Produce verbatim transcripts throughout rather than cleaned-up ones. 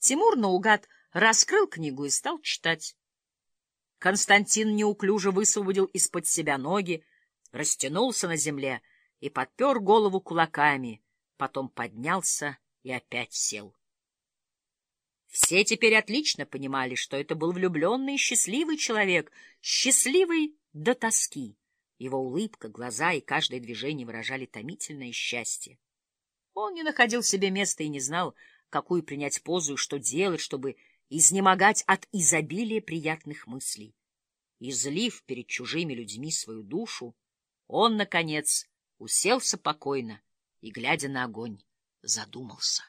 Тимур наугад раскрыл книгу и стал читать. Константин неуклюже высвободил из-под себя ноги, растянулся на земле и подпер голову кулаками, потом поднялся и опять сел. Все теперь отлично понимали, что это был влюбленный и счастливый человек, счастливый до тоски. Его улыбка, глаза и каждое движение выражали томительное счастье. Он не находил себе места и не знал, какую принять позу и что делать, чтобы изнемогать от изобилия приятных мыслей. Излив перед чужими людьми свою душу, он, наконец, уселся покойно и, глядя на огонь, задумался.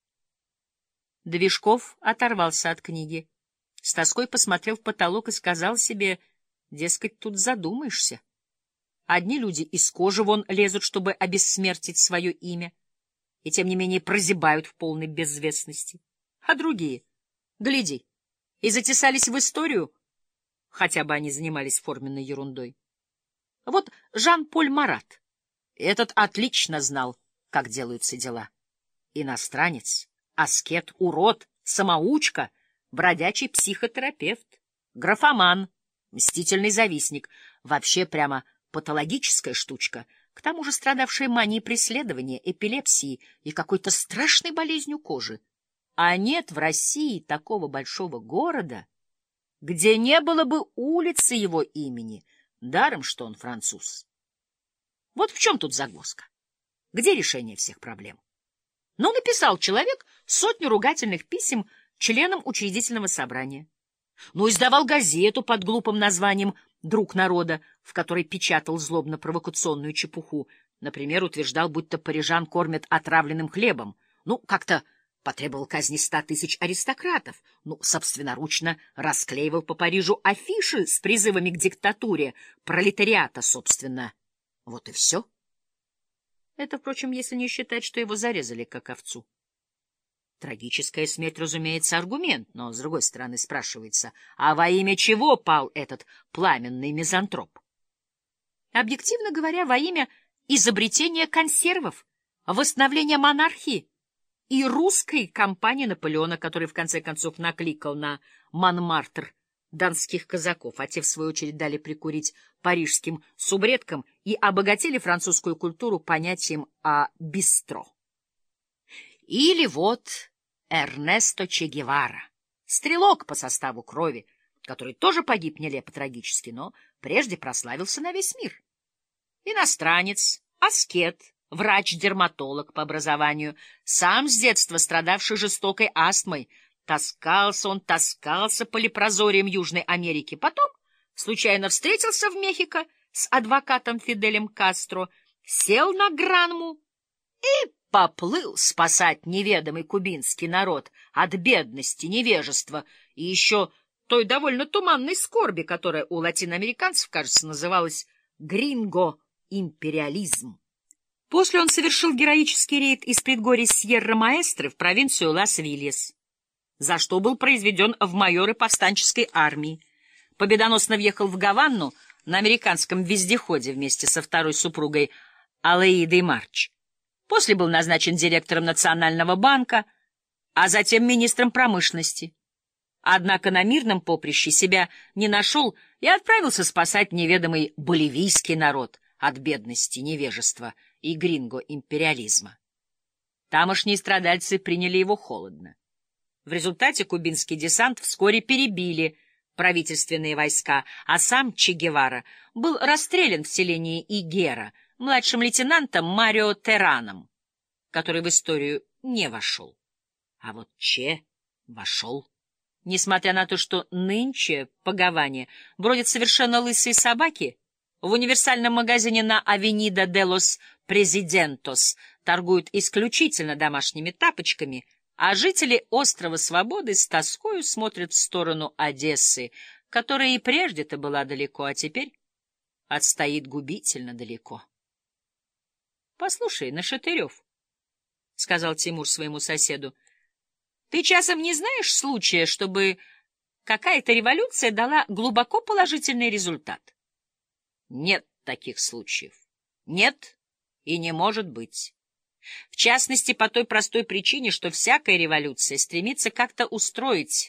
Движков оторвался от книги, с тоской посмотрел в потолок и сказал себе, дескать, тут задумаешься. Одни люди из кожи вон лезут, чтобы обессмертить свое имя, и тем не менее прозябают в полной безвестности. А другие, гляди, и затесались в историю, хотя бы они занимались форменной ерундой. Вот Жан-Поль Марат. Этот отлично знал, как делаются дела. Иностранец, аскет, урод, самоучка, бродячий психотерапевт, графоман, мстительный завистник, вообще прямо патологическая штучка, к тому же страдавшая манией преследования, эпилепсией и какой-то страшной болезнью кожи. А нет в России такого большого города, где не было бы улицы его имени, даром, что он француз. Вот в чем тут загвоздка? Где решение всех проблем? Ну, написал человек сотню ругательных писем членам учредительного собрания. Ну, издавал газету под глупым названием «Друг народа», в которой печатал злобно-провокационную чепуху. Например, утверждал, будто парижан кормят отравленным хлебом. Ну, как-то потребовал казни ста тысяч аристократов. Ну, собственноручно расклеивал по Парижу афиши с призывами к диктатуре пролетариата, собственно. Вот и все. Это, впрочем, если не считать, что его зарезали как овцу. Трагическая смерть, разумеется, аргумент, но, с другой стороны, спрашивается, а во имя чего пал этот пламенный мизантроп? Объективно говоря, во имя изобретения консервов, восстановления монархии и русской кампании Наполеона, который, в конце концов, накликал на Монмартр донских казаков, а те, в свою очередь, дали прикурить парижским субредкам и обогатили французскую культуру понятием о бистро. Или вот Эрнесто Че Гевара, стрелок по составу крови, который тоже погиб нелепо трагически, но прежде прославился на весь мир. Иностранец, аскет, врач-дерматолог по образованию, сам с детства страдавший жестокой астмой, таскался он, таскался по лепрозориям Южной Америки, потом случайно встретился в Мехико с адвокатом Фиделем Кастро, сел на Гранму и поплыл спасать неведомый кубинский народ от бедности, невежества и еще той довольно туманной скорби, которая у латиноамериканцев, кажется, называлась гринго-империализм. После он совершил героический рейд из предгорий Сьерра-Маэстро в провинцию Лас-Вильяс, за что был произведен в майоры повстанческой армии. Победоносно въехал в Гавану на американском вездеходе вместе со второй супругой Алеидой Марч. После был назначен директором Национального банка, а затем министром промышленности. Однако на мирном поприще себя не нашел и отправился спасать неведомый боливийский народ от бедности, невежества и гринго-империализма. Тамошние страдальцы приняли его холодно. В результате кубинский десант вскоре перебили правительственные войска, а сам Че Гевара был расстрелян в селении Игера младшим лейтенантом Марио Терраном, который в историю не вошел. А вот Че вошел. Несмотря на то, что нынче по Гаване бродят совершенно лысые собаки, в универсальном магазине на Авенида де лос Президентос торгуют исключительно домашними тапочками, а жители острова Свободы с тоскою смотрят в сторону Одессы, которая и прежде-то была далеко, а теперь отстоит губительно далеко. — Послушай, Нашатырев, — сказал Тимур своему соседу, — ты часом не знаешь случая, чтобы какая-то революция дала глубоко положительный результат? — Нет таких случаев. Нет и не может быть. В частности, по той простой причине, что всякая революция стремится как-то устроить